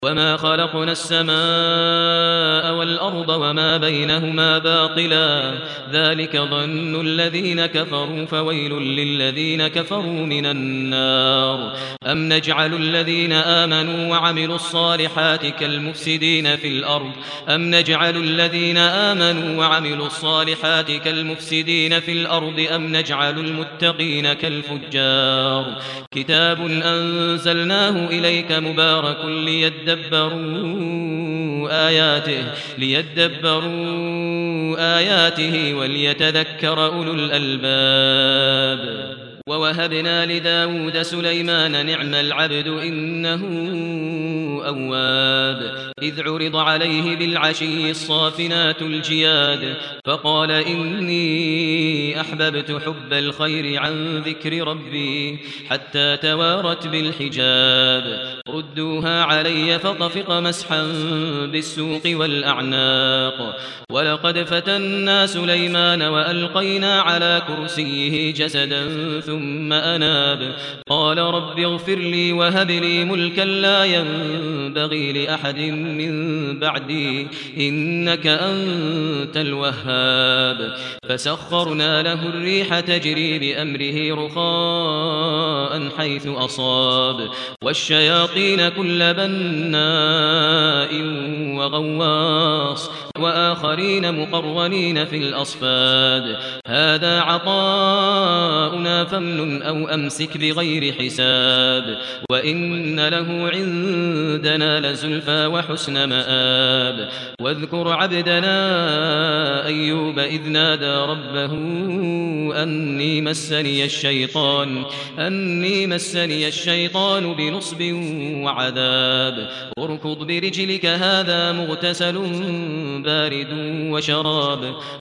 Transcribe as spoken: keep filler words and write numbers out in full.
وما خلقنا السماء والأرض وما بينهما باطلا ذلك ظن الذين كفروا فويل للذين كفروا من النار أم نجعل الذين آمنوا وعملوا الصالحات كالمفسدين في الأرض أم نجعل الذين آمنوا وعملوا الصالحات كالمفسدين في الأرض أم نجعل المتقين كالفجار كتاب أنزلناه إليك مبارك ليدبروا آياته ليدبروا آياته وليتذكر أولو الألباب ووهبنا لداود سليمان نعم العبد إنه أواب إذ عرض عليه بالعشي الصافنات الجياد فقال إني أحببت حب الخير عن ذكر ربي حتى توارت بالحجاب ردوها علي فطفق مسحا بالسوق والأعناق ولقد فتنا سليمان وألقينا على كرسيه جسدا ثم أناب قال رب اغفر لي وهب لي ملكا لا ينبغي لأحد من بعدي إنك أنت الوهاب فسخرنا له الريح تجري بأمره رخاء حيث أصاب والشياطين كل بناء وغواص وآخرين مقرنين في الأصفاد هذا عطاؤنا فامنن أو أمسك بغير حساب وإن له عندنا لزلفى وحسن مآب واذكر عبدنا أيوب إذ نادى ربه أني مسني الشيطان أني مسني الشيطان بنصب وعذاب اركض برجلك هذا مغتسل بارد وشراب